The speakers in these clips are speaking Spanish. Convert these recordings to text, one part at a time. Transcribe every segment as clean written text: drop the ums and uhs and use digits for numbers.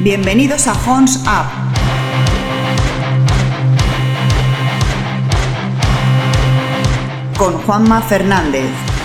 Bienvenidos a Horns Up. Con Juanma Fernández.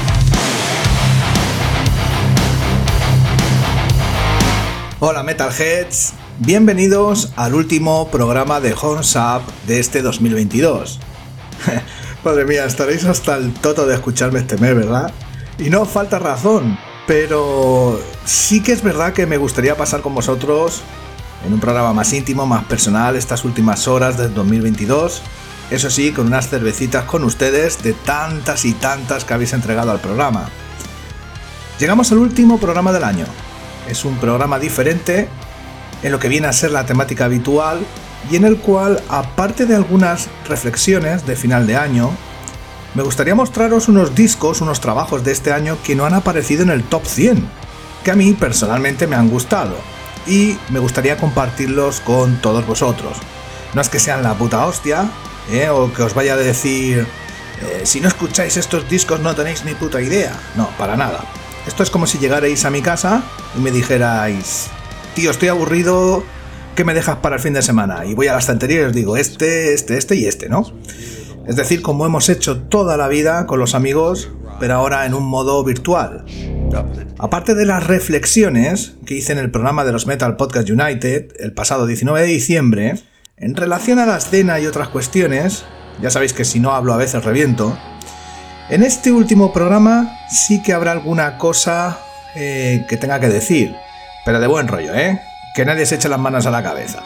Hola Metalheads, bienvenidos al último programa de Horns Up de este 2022. Madre mía, estaréis hasta el toto de escucharme este mes, ¿verdad? Y no falta razón, pero sí que es verdad que me gustaría pasar con vosotros en un programa más íntimo, más personal, estas últimas horas del 2022. Eso sí, con unas cervecitas con ustedes de tantas y tantas que habéis entregado al programa. Llegamos al último programa del año. Es un programa diferente en lo que viene a ser la temática habitual y en el cual, aparte de algunas reflexiones de final de año, me gustaría mostraros unos discos, unos trabajos de este año que no han aparecido en el Top 100, que a mí personalmente me han gustado y me gustaría compartirlos con todos vosotros. No es que sean la puta hostia, o que os vaya a decir si no escucháis estos discos no tenéis ni puta idea. No, para nada. Esto es como si llegarais a mi casa y me dijerais: tío, estoy aburrido, ¿qué me dejas para el fin de semana? Y voy a la estantería y os digo este y este, ¿no? Es decir, como hemos hecho toda la vida con los amigos, pero ahora en un modo virtual. Aparte de las reflexiones que hice en el programa de los Metal Podcast United el pasado 19 de diciembre, en relación a la escena y otras cuestiones, ya sabéis que si no hablo a veces reviento, en este último programa sí que habrá alguna cosa que tenga que decir, pero de buen rollo, que nadie se eche las manos a la cabeza.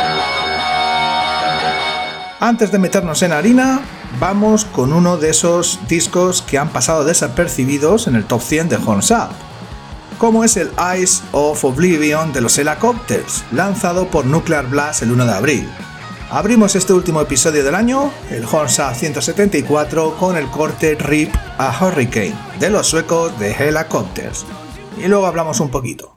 Antes de meternos en harina, vamos con uno de esos discos que han pasado desapercibidos en el Top 100 de Horns Up, como es el Eyes of Oblivion de los Helicopters, lanzado por Nuclear Blast el 1 de abril. Abrimos este último episodio del año, el Horns Up 174, con el corte Rip a Hurricane de los suecos de Helicopters. Y luego hablamos un poquito.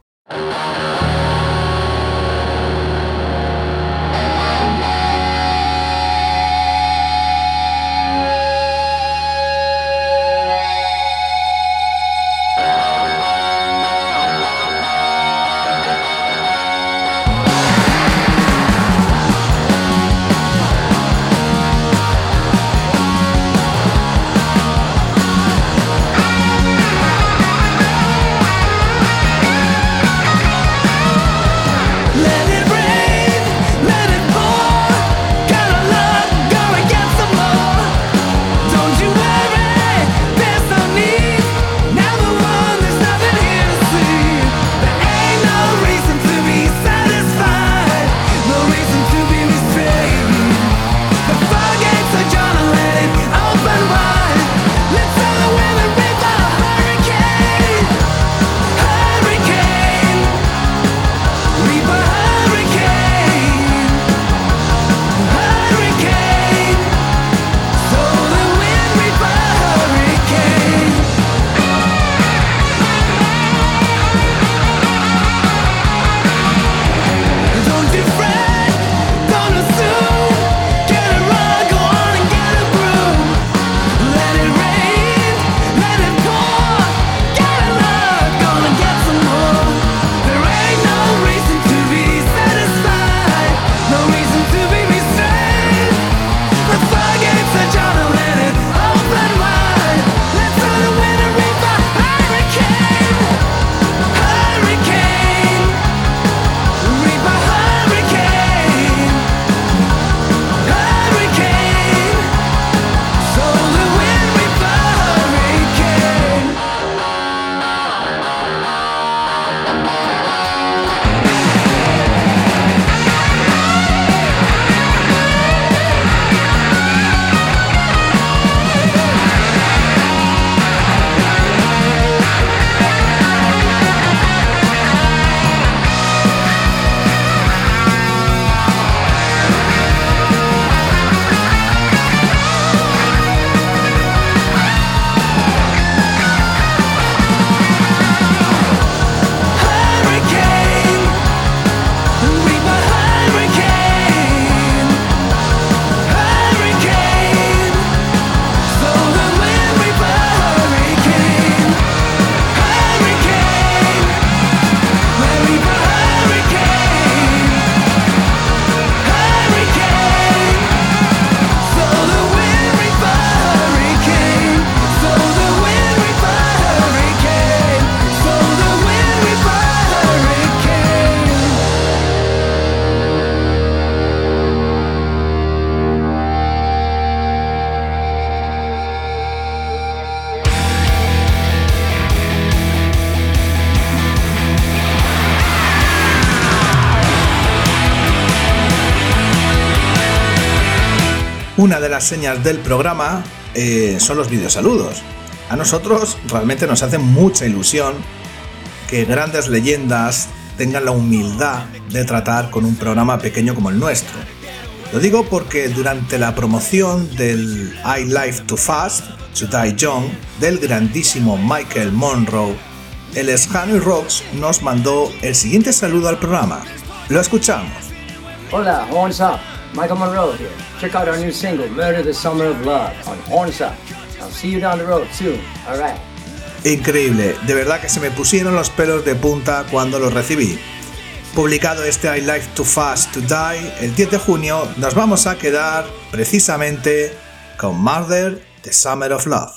Una de las señas del programa son los videosaludos. A nosotros realmente nos hace mucha ilusión que grandes leyendas tengan la humildad de tratar con un programa pequeño como el nuestro. Lo digo porque durante la promoción del I Live Too Fast to Die Young del grandísimo Michael Monroe, el Scano y Rocks nos mandó el siguiente saludo al programa. Lo escuchamos. Hola, Horns Up. Michael Monroe here. Check out our new single, Murder the Summer of Love, on Horns Up. I'll see you down the road soon. All right. Increíble, de verdad que se me pusieron los pelos de punta cuando lo recibí. Publicado este I Live Too Fast to Die el 10 de junio, nos vamos a quedar precisamente con Murder the Summer of Love.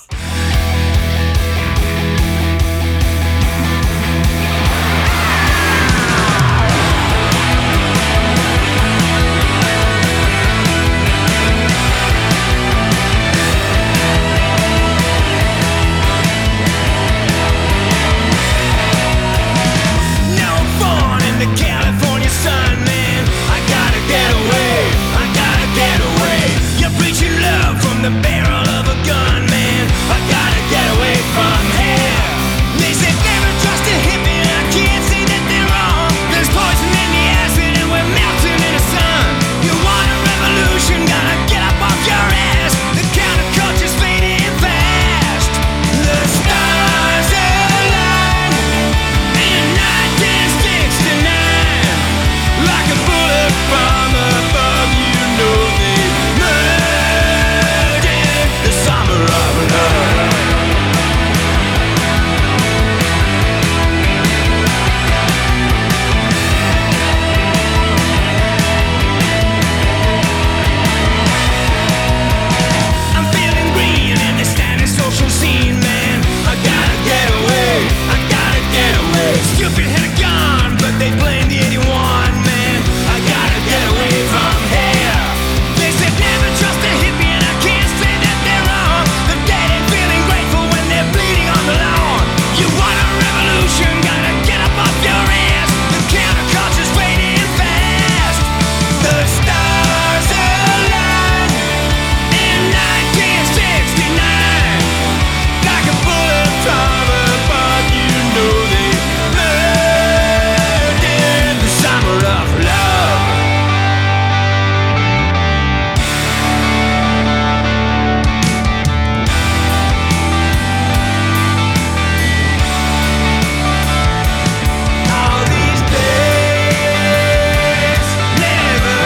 The barrel of a gun, man. I gotta get away from here. They said never trust a hippie, and I can't say that they're wrong. There's poison in the acid, and we're melting in the sun. You want a revolution? Gotta get up off your ass. The counterculture's fading fast. The stars align in 1969, like a bullet from above. You know they the summer of love. I'm feeling green in the standard social scene, man. I gotta get away, I gotta get away. Stupid had a gun, but they blamed the 81, man. I gotta get away from here. They said never trust a hippie, and I can't say that they're wrong. The dead ain't feeling grateful when they're bleeding on the lawn. You want a revolution? Gotta get up off your ass. The counterculture's fading fast. The stars align in 1969, like a bullet from above. You know they murdered the summer of love. All these days never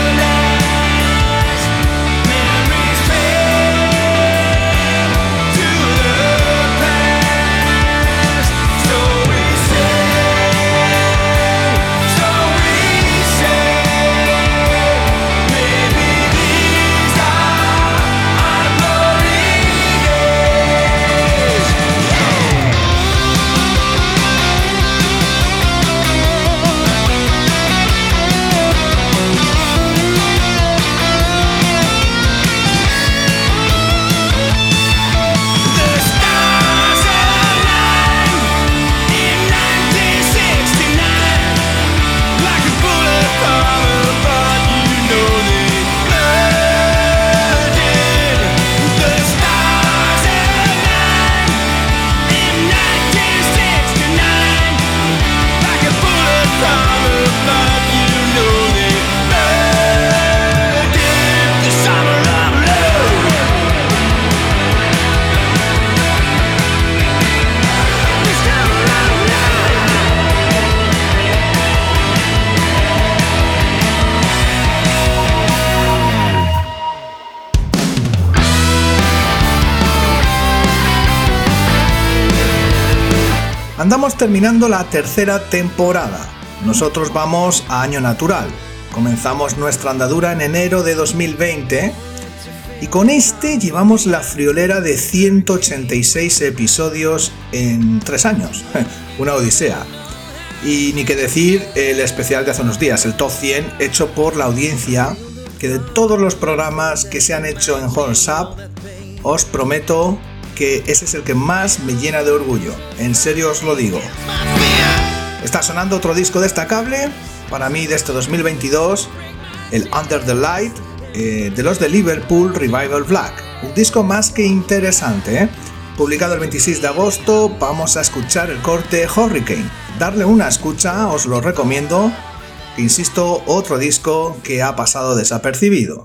last. Memories fade to the past. So we say, maybe these are our glory days. The stars align in 1969, like a bullet from above. You know they murdered. The stars align in 1969, like a bullet from above. You know they murdered the summer of love. The summer of love. Andamos terminando la tercera temporada. Nosotros vamos a año natural. Comenzamos nuestra andadura en enero de 2020 y con este llevamos la friolera de 186 episodios en 3 años. Una odisea. Y ni que decir el especial de hace unos días, el Top 100 hecho por la audiencia, que de todos los programas que se han hecho en Horns Up, os prometo que ese es el que más me llena de orgullo. En serio os lo digo. Está sonando otro disco destacable para mí de este 2022, el Under the Light, de los de Liverpool Revival Black, un disco más que interesante, ¿eh? Publicado el 26 de agosto, vamos a escuchar el corte Hurricane. Darle una escucha, os lo recomiendo, que insisto, otro disco que ha pasado desapercibido.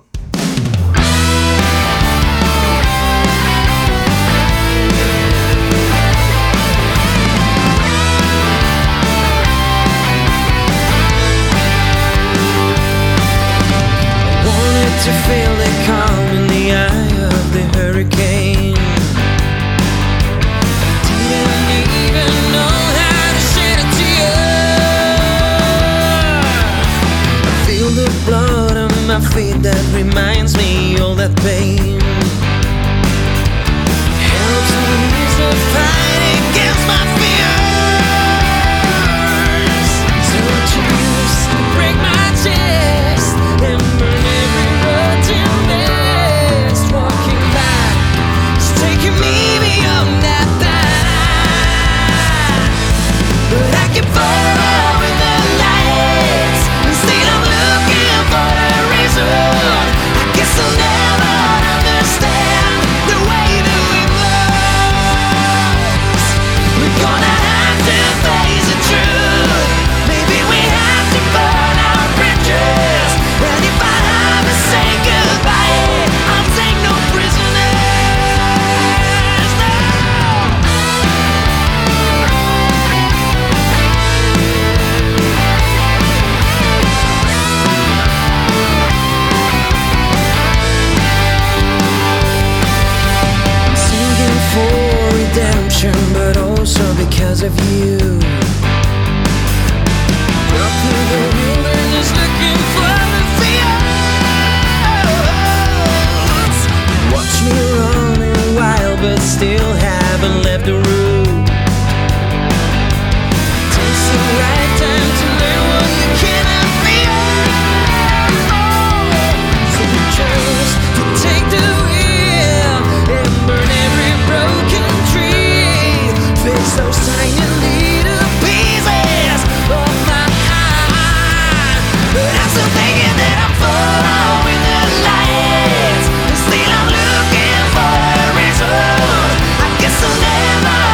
To feel the calm in the eye of the hurricane. Didn't even know how to shed a tear. I feel the blood on my feet that reminds me all that pain. Helps me ease the fight against my fears. So I choose to break my chest and burn every walking back, it's taking me beyond that time. But I can follow with the lights. Instead I'm looking for a reason. I guess I'll never understand the way that we lost. We're gonna have to face the truth. Maybe we have to burn our bridges. And if I have to say goodbye, I'll take no prisoners, no. I'm singing for redemption, but also because of you. Up through the wilderness looking for the fields. Watch me running wild, but still haven't left the root. Takes the right time to learn what you cannot feel. So we chose to take the wheel and burn every broken tree. Fix those tiny little pieces of my heart. But I'm still thinking that I'm following the lights. Still I'm looking for a reason. I guess I'll never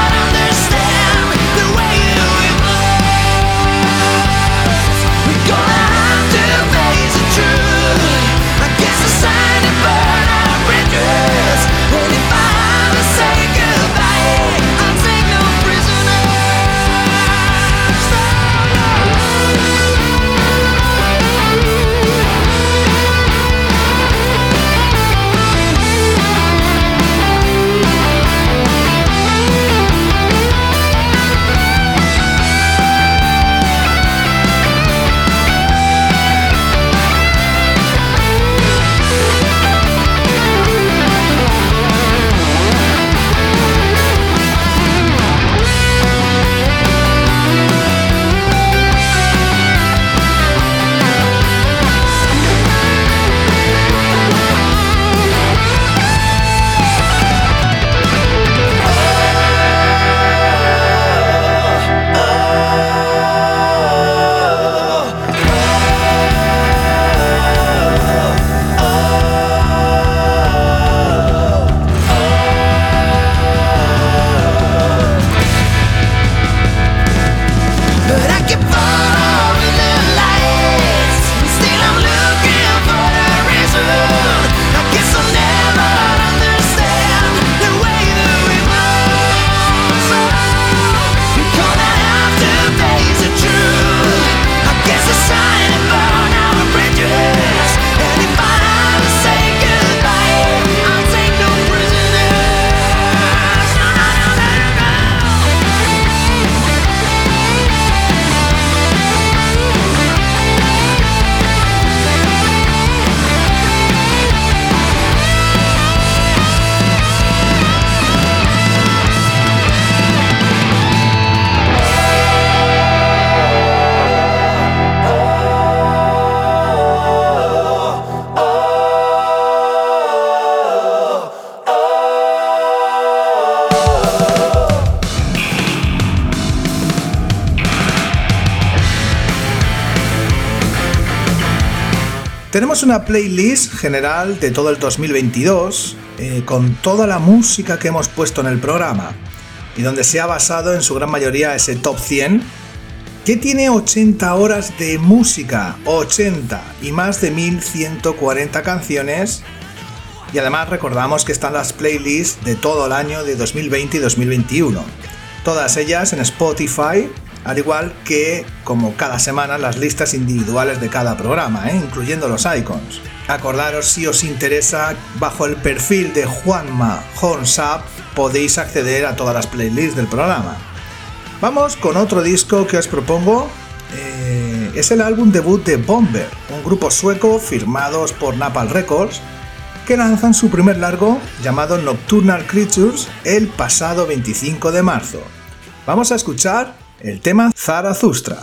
Tenemos una playlist general de todo el 2022 con toda la música que hemos puesto en el programa y donde se ha basado en su gran mayoría ese top 100 que tiene 80 horas de música, 80 y más de 1140 canciones. Y además recordamos que están las playlists de todo el año de 2020 y 2021, todas ellas en Spotify, al igual que, como cada semana, las listas individuales de cada programa, incluyendo los icons. Acordaros, si os interesa, bajo el perfil de Juanma Horns Up podéis acceder a todas las playlists del programa. Vamos con otro disco que os propongo. Es el álbum debut de Bomber, un grupo sueco firmados por Napalm Records, que lanzan su primer largo llamado Nocturnal Creatures el pasado 25 de marzo. Vamos a escuchar el tema Zarathustra.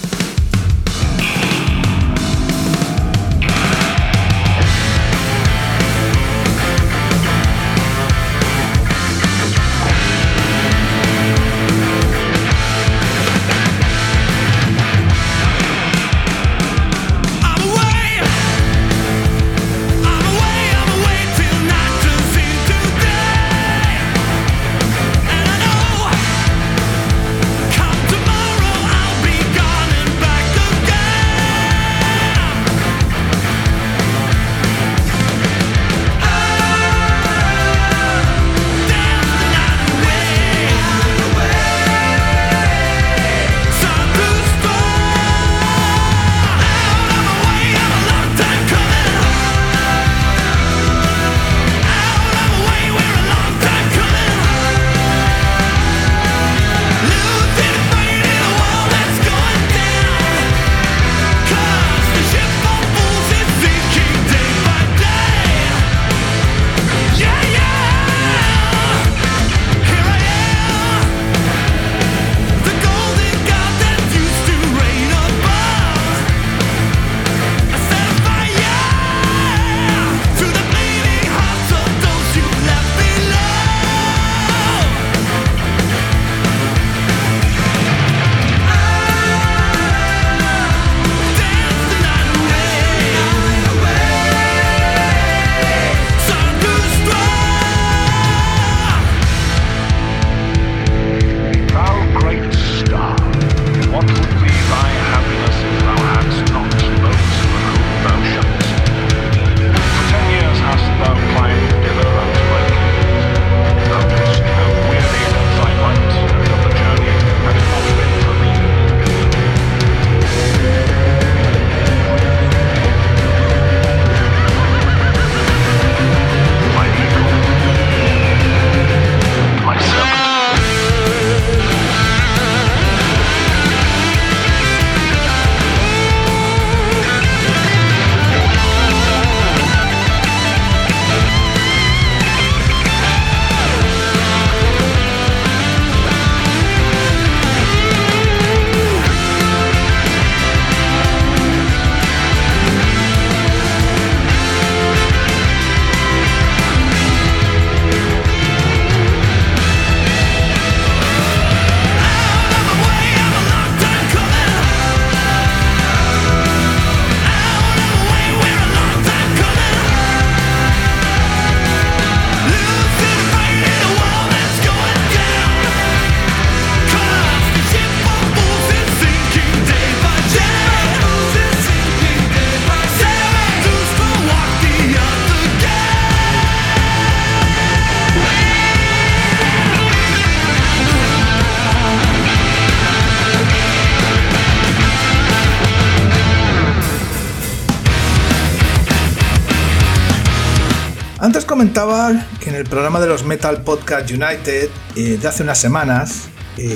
Antes comentaba que en el programa de los Metal Podcast United de hace unas semanas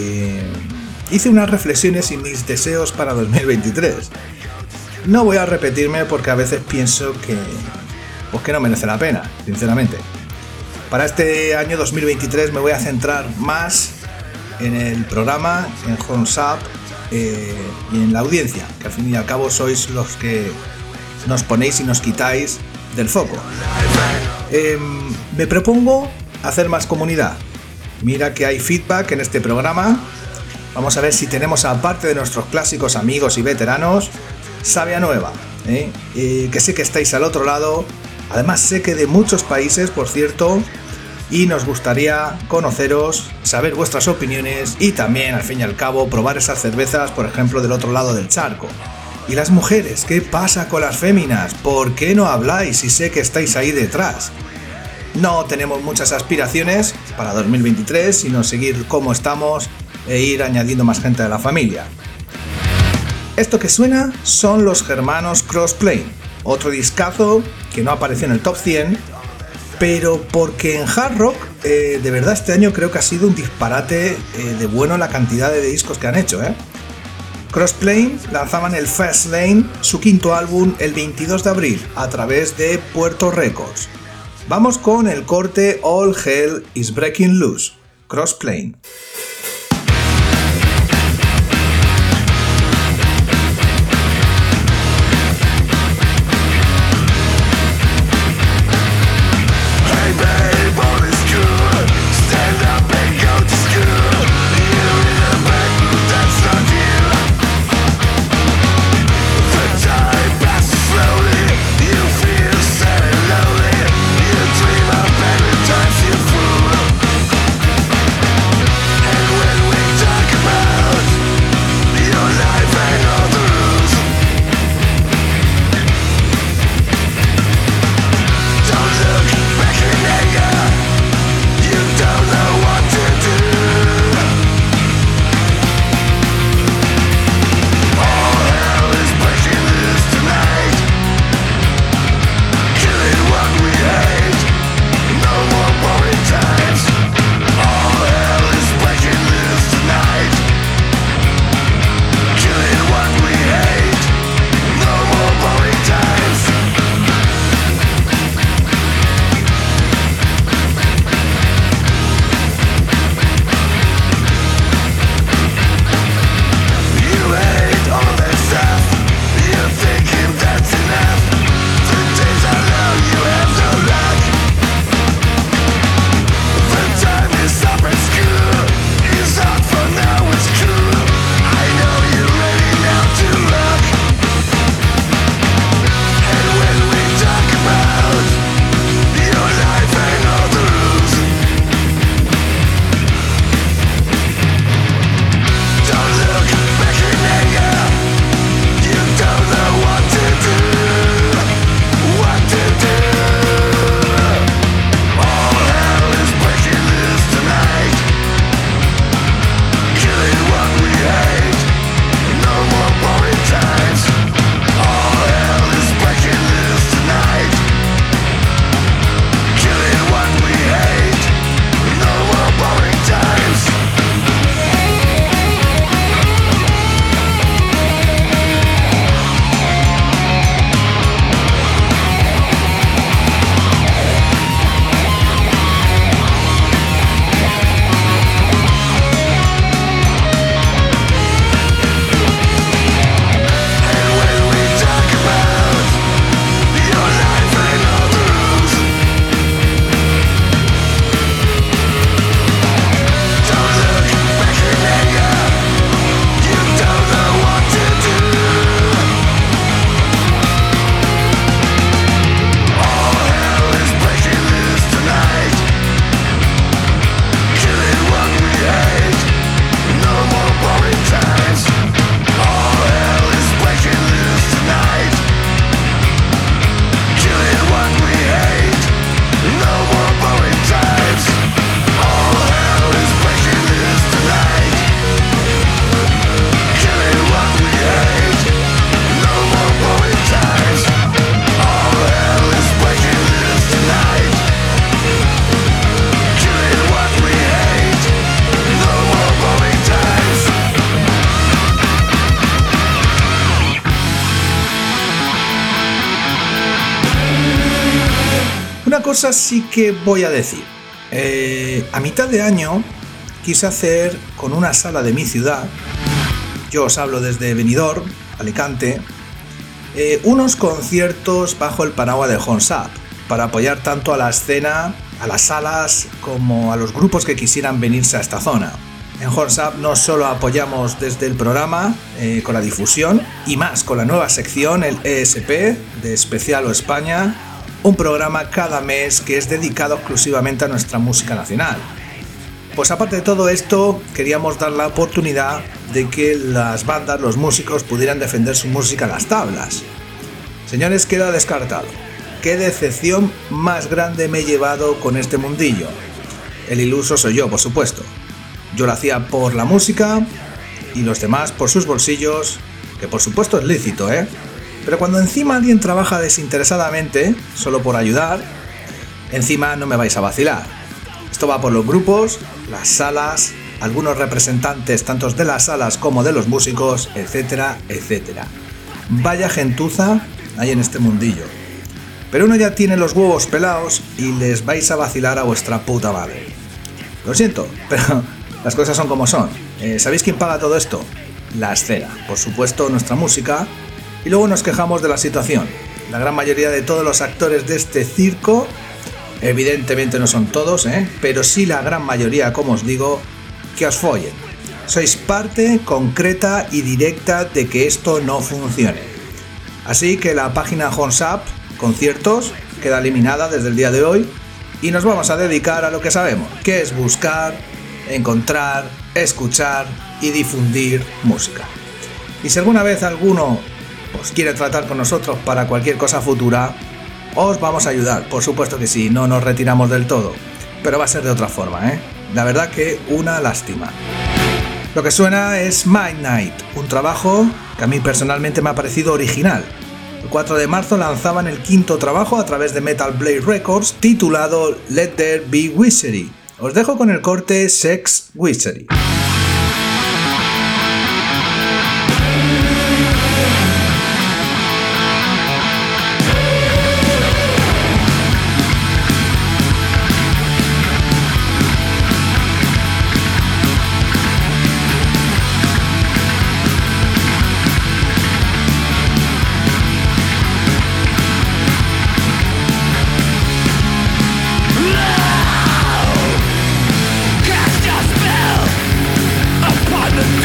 hice unas reflexiones y mis deseos para 2023. No voy a repetirme porque a veces pienso que no merece la pena, sinceramente. Para este año 2023 me voy a centrar más en el programa, en Horns Up y en la audiencia, que al fin y al cabo sois los que nos ponéis y nos quitáis del foco. Me propongo hacer más comunidad. Mira que hay feedback en este programa. Vamos a ver si tenemos, aparte de nuestros clásicos amigos y veteranos, savia nueva. que sé que estáis al otro lado, además sé que de muchos países, por cierto, y nos gustaría conoceros, saber vuestras opiniones y también, al fin y al cabo, probar esas cervezas, por ejemplo, del otro lado del charco. ¿Y las mujeres? ¿Qué pasa con las féminas? ¿Por qué no habláis si sé que estáis ahí detrás? No tenemos muchas aspiraciones para 2023, sino seguir como estamos e ir añadiendo más gente a la familia. Esto que suena son los germanos Crossplane, otro discazo que no apareció en el top 100, pero porque en hard rock, de verdad este año creo que ha sido un disparate de bueno la cantidad de discos que han hecho. Crossplane lanzaban el Fastlane, su quinto álbum, el 22 de abril a través de Puerto Records. Vamos con el corte All Hell is Breaking Loose, Crossplane. Una cosa sí que voy a decir. A mitad de año quise hacer con una sala de mi ciudad, yo os hablo desde Benidorm, Alicante, unos conciertos bajo el paraguas de Horns Up, para apoyar tanto a la escena, a las salas, como a los grupos que quisieran venirse a esta zona. En Horns Up no solo apoyamos desde el programa con la difusión y más con la nueva sección, el ESP de Especial o España, un programa cada mes que es dedicado exclusivamente a nuestra música nacional. Pues aparte de todo esto, queríamos dar la oportunidad de que las bandas, los músicos pudieran defender su música a las tablas. Señores, queda descartado. ¿Qué decepción más grande me he llevado con este mundillo? El iluso soy yo, por supuesto. Yo lo hacía por la música y los demás por sus bolsillos, que por supuesto es lícito, ¿eh? Pero cuando encima alguien trabaja desinteresadamente, solo por ayudar, encima no me vais a vacilar. Esto va por los grupos, las salas, algunos representantes tanto de las salas como de los músicos, etcétera, etcétera. Vaya gentuza hay en este mundillo. Pero uno ya tiene los huevos pelados y les vais a vacilar a vuestra puta madre. Lo siento, pero las cosas son como son. ¿Sabéis quién paga todo esto? La escena, por supuesto nuestra música. Y luego nos quejamos de la situación. La gran mayoría de todos los actores de este circo, evidentemente no son todos, pero sí la gran mayoría, como os digo, que os follen. Sois parte concreta y directa de que esto no funcione. Así que la página Horns Up Conciertos queda eliminada desde el día de hoy y nos vamos a dedicar a lo que sabemos, que es buscar, encontrar, escuchar y difundir música. Y si alguna vez alguno os quiere tratar con nosotros para cualquier cosa futura, os vamos a ayudar, por supuesto que sí, no nos retiramos del todo, pero va a ser de otra forma, La verdad que una lástima. Lo que suena es Midnight, un trabajo que a mí personalmente me ha parecido original. El 4 de marzo lanzaban el quinto trabajo a través de Metal Blade Records titulado Let There Be Wizardry. Os dejo con el corte Sex Wizardry. Cast a spell upon the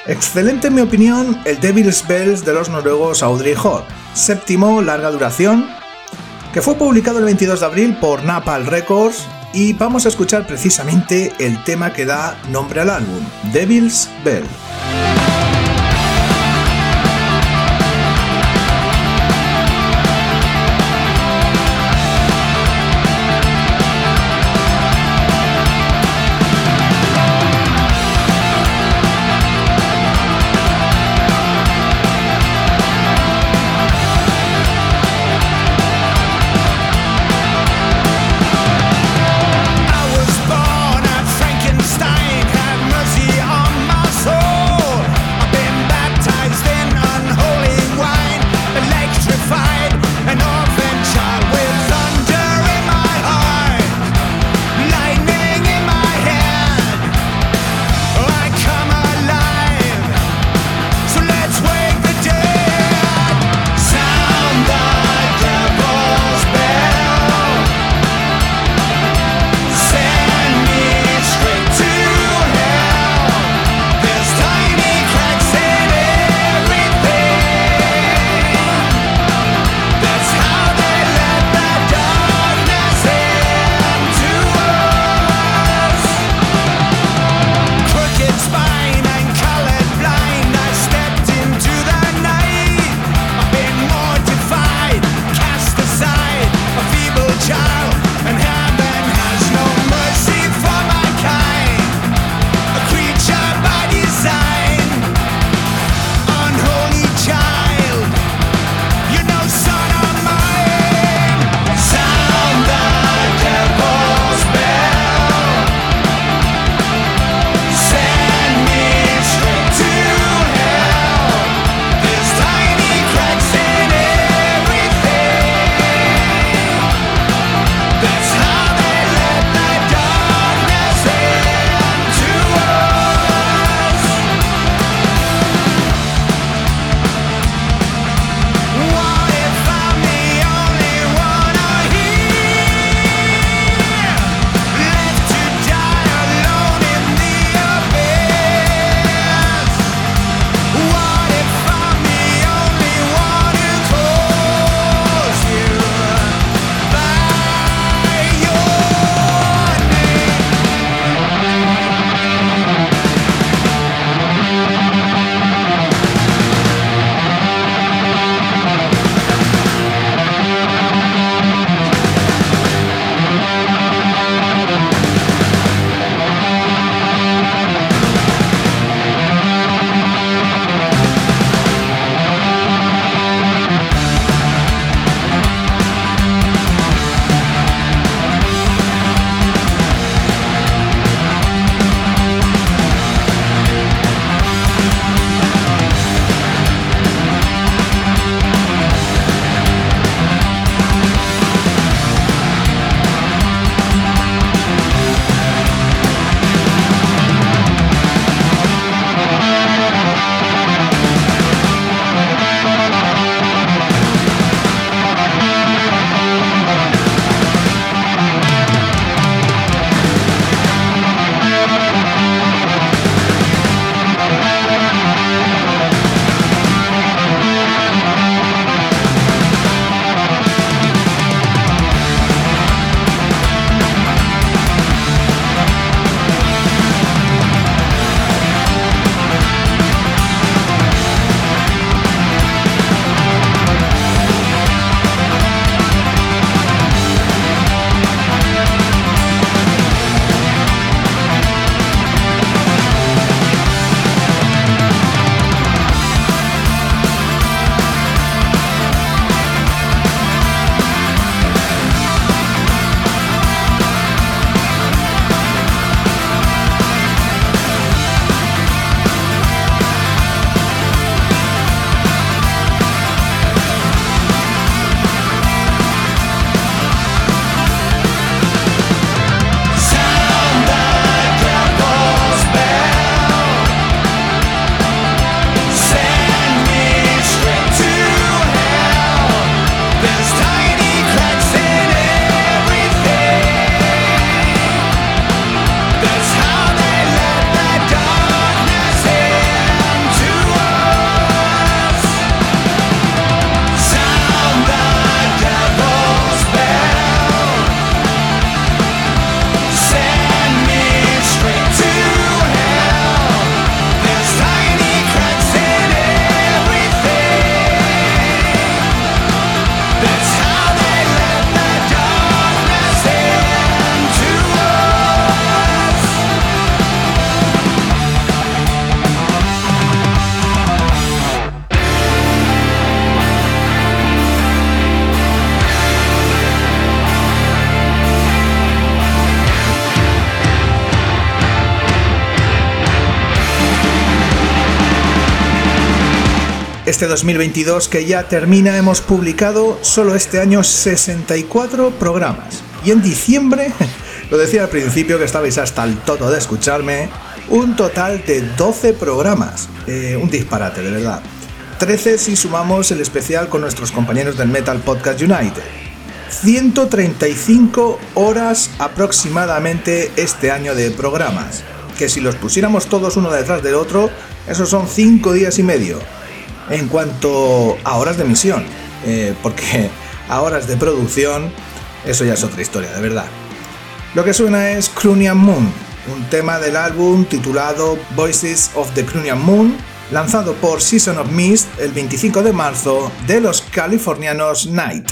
Excelente en mi opinión el Devil's Bells de los noruegos Audrey Horn, séptimo, larga duración, que fue publicado el 22 de abril por Napalm Records, y vamos a escuchar precisamente el tema que da nombre al álbum, Devil's Bell. Frankenstein had mercy on my soul. Este 2022 que ya termina hemos publicado solo este año 64 programas. Y en diciembre, lo decía al principio que estabais hasta el toto de escucharme, un total de 12 programas. Un disparate, de verdad. 13 si sumamos el especial con nuestros compañeros del Metal Podcast United. 135 horas aproximadamente este año de programas. Que si los pusiéramos todos uno detrás del otro, esos son 5 días y medio. En cuanto a horas de emisión, porque a horas de producción, eso ya es otra historia, de verdad. Lo que suena es Crunian Moon, un tema del álbum titulado Voices of the Crunian Moon, lanzado por Season of Mist el 25 de marzo de los californianos Night.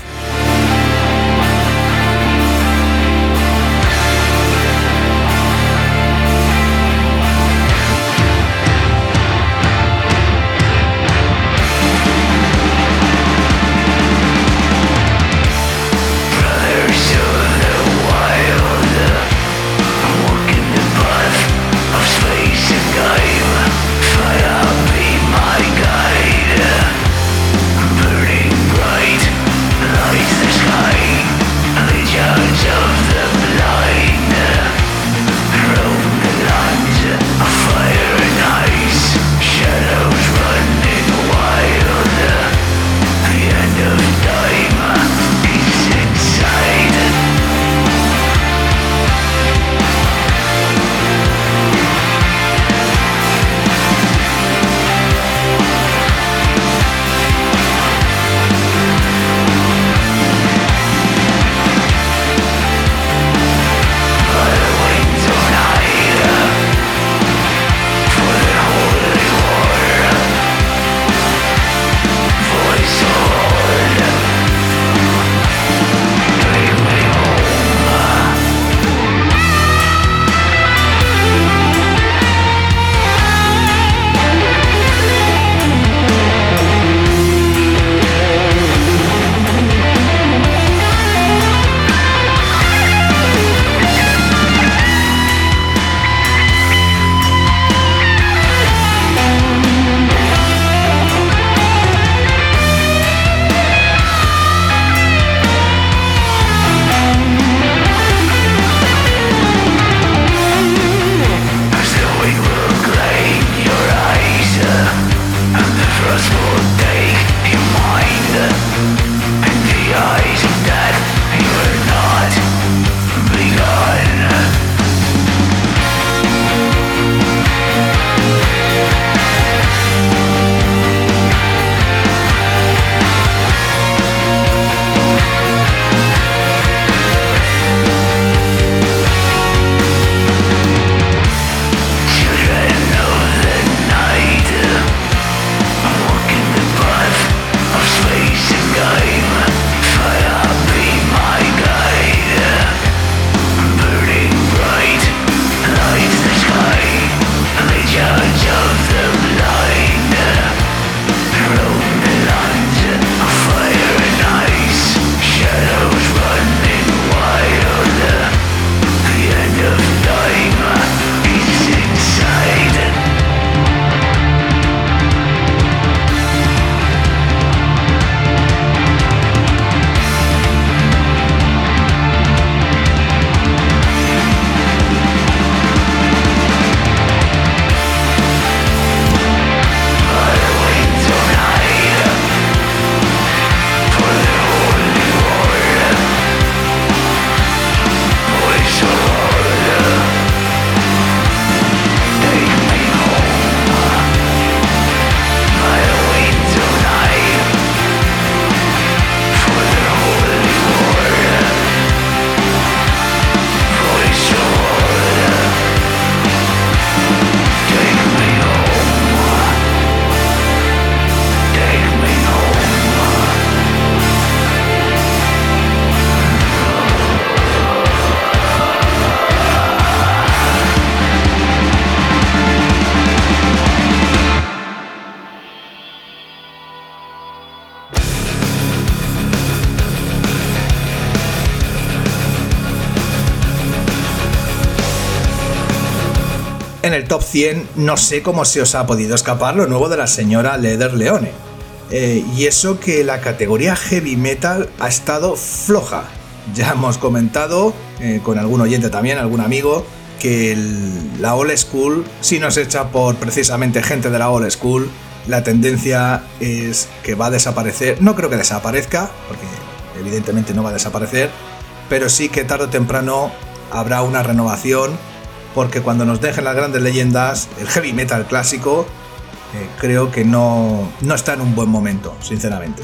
En el top 100 no sé cómo se os ha podido escapar lo nuevo de la señora Leather Leone. Y eso que la categoría heavy metal ha estado floja. Ya hemos comentado con algún oyente también, algún amigo, que la old school, si no es hecha por precisamente gente de la old school, la tendencia es que va a desaparecer. No creo que desaparezca, porque evidentemente no va a desaparecer, pero sí que tarde o temprano habrá una renovación, porque cuando nos dejen las grandes leyendas, el heavy metal clásico, creo que no está en un buen momento, sinceramente.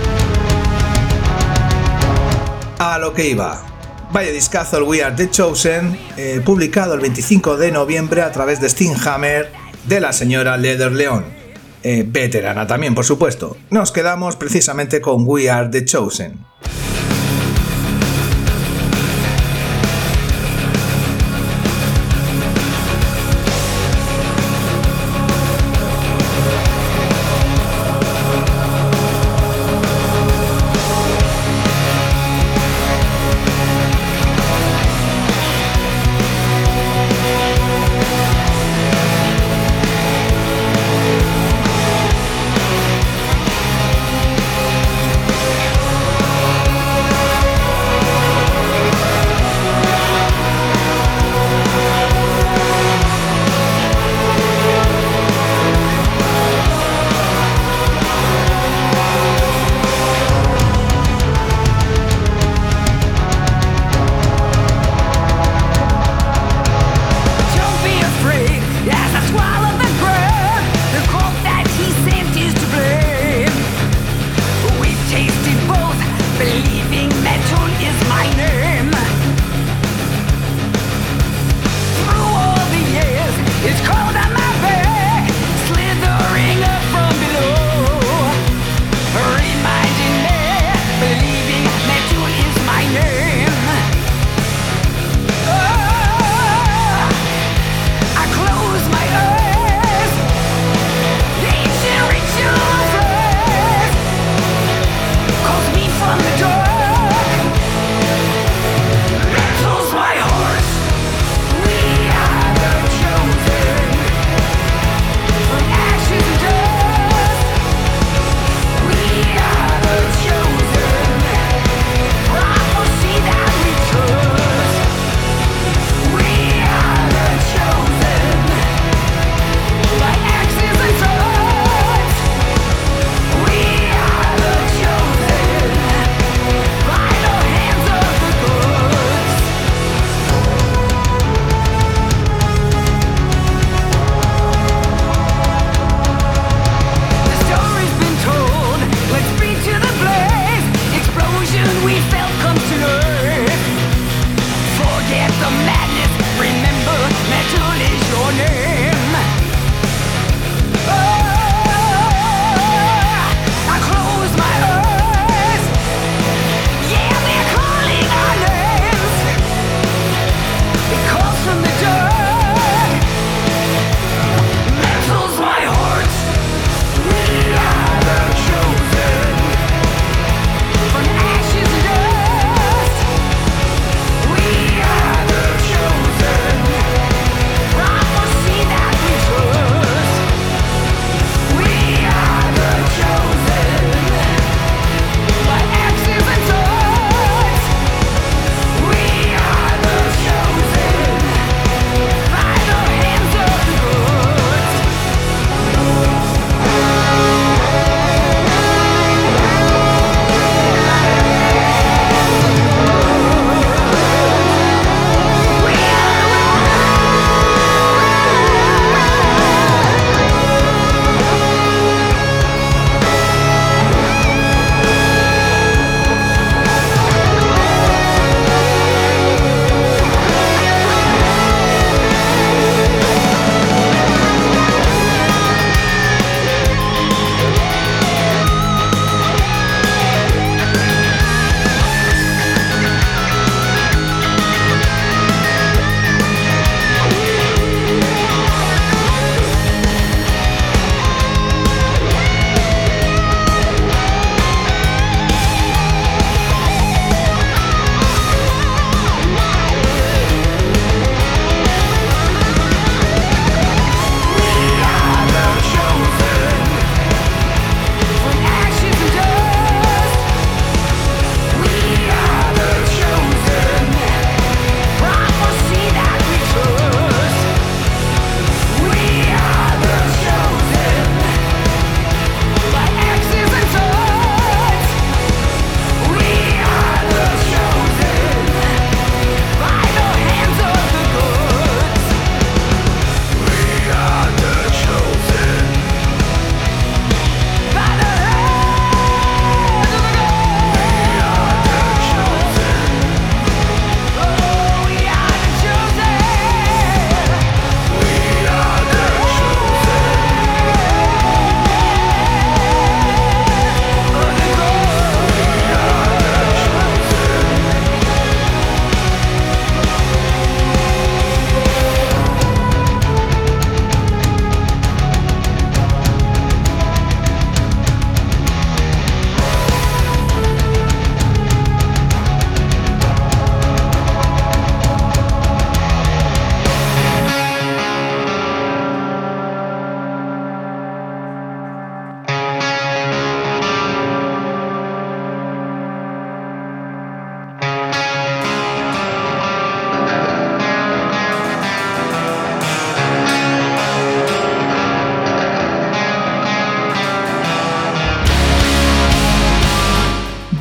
A lo que iba. Vaya discazo el We Are The Chosen, publicado el 25 de noviembre a través de Steamhammer, de la señora Leather Leon, veterana también, por supuesto. Nos quedamos precisamente con We Are The Chosen.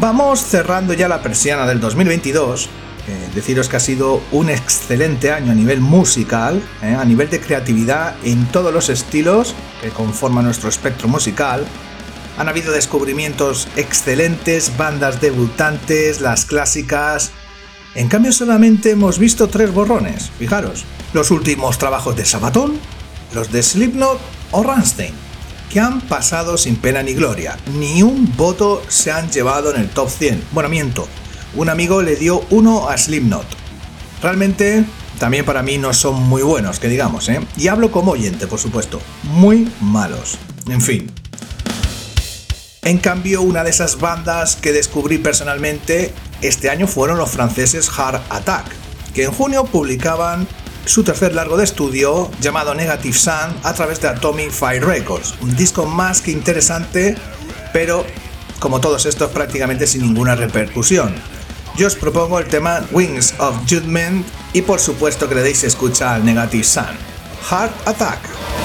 Vamos cerrando ya la persiana del 2022. Deciros que ha sido un excelente año a nivel musical, a nivel de creatividad en todos los estilos que conforman nuestro espectro musical. Han habido descubrimientos excelentes, bandas debutantes, las clásicas. En cambio solamente hemos visto 3 borrones, fijaros. Los últimos trabajos de Sabaton, los de Slipknot o Rammstein, que han pasado sin pena ni gloria. Ni un voto se han llevado en el top 100. Bueno, miento. Un amigo le dio 1 a Slipknot. Realmente, también para mí no son muy buenos, que digamos, ¿eh? Y hablo como oyente, por supuesto. Muy malos. En fin. En cambio, una de esas bandas que descubrí personalmente este año fueron los franceses Heart Attack, que en junio publicaban su tercer largo de estudio llamado Negative Sun a través de Atomic Fire Records. Un disco más que interesante, pero como todos estos prácticamente sin ninguna repercusión. Yo os propongo el tema Wings of Judgment y por supuesto que le deis escucha al Negative Sun. Heart Attack.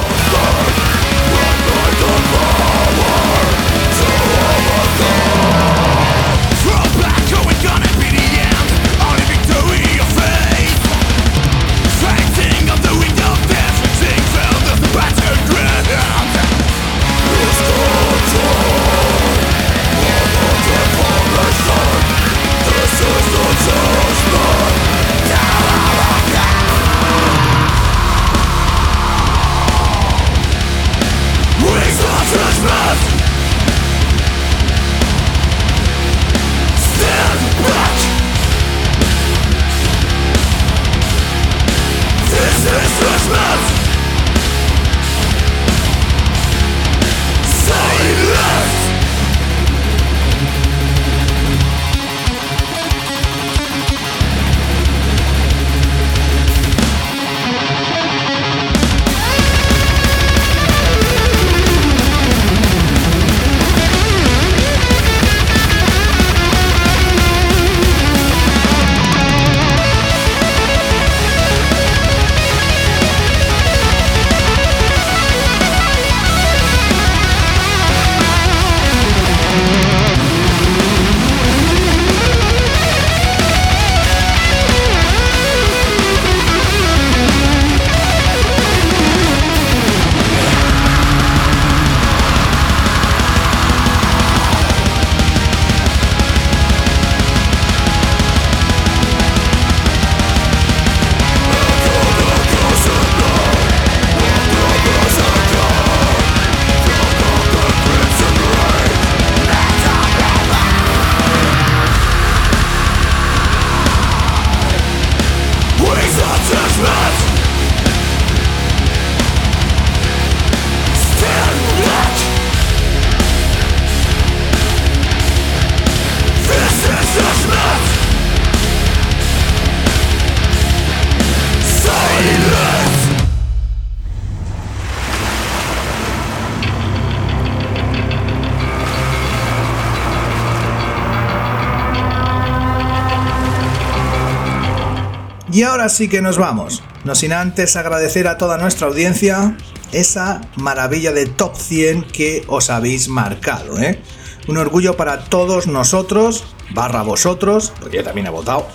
Y ahora sí que nos vamos, no sin antes agradecer a toda nuestra audiencia esa maravilla de top 100 que os habéis marcado, ¿eh? Un orgullo para todos nosotros, / vosotros, porque yo también he votado,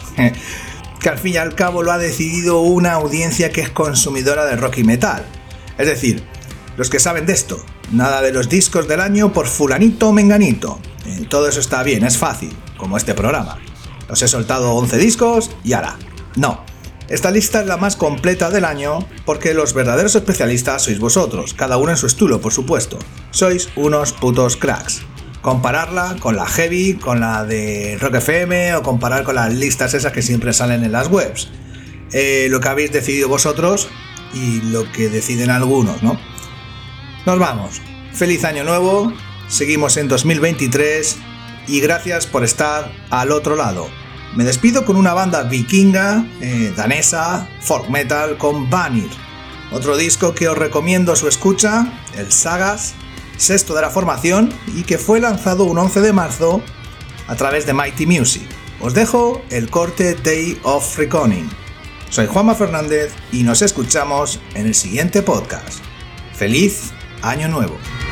que al fin y al cabo lo ha decidido una audiencia que es consumidora de rock y metal. Es decir, los que saben de esto, nada de los discos del año por fulanito o menganito. Todo eso está bien, es fácil, como este programa. Os he soltado 11 discos y ahora, no. Esta lista es la más completa del año porque los verdaderos especialistas sois vosotros, cada uno en su estilo, por supuesto. Sois unos putos cracks. Compararla con la Heavy, con la de Rock FM o comparar con las listas esas que siempre salen en las webs. Lo que habéis decidido vosotros y lo que deciden algunos, ¿no? Nos vamos. Feliz año nuevo, seguimos en 2023 y gracias por estar al otro lado. Me despido con una banda vikinga, danesa, folk metal con Vanir. Otro disco que os recomiendo su escucha, el Sagas, sexto de la formación y que fue lanzado un 11 de marzo a través de Mighty Music. Os dejo el corte Day of Reckoning. Soy Juanma Fernández y nos escuchamos en el siguiente podcast. ¡Feliz Año Nuevo!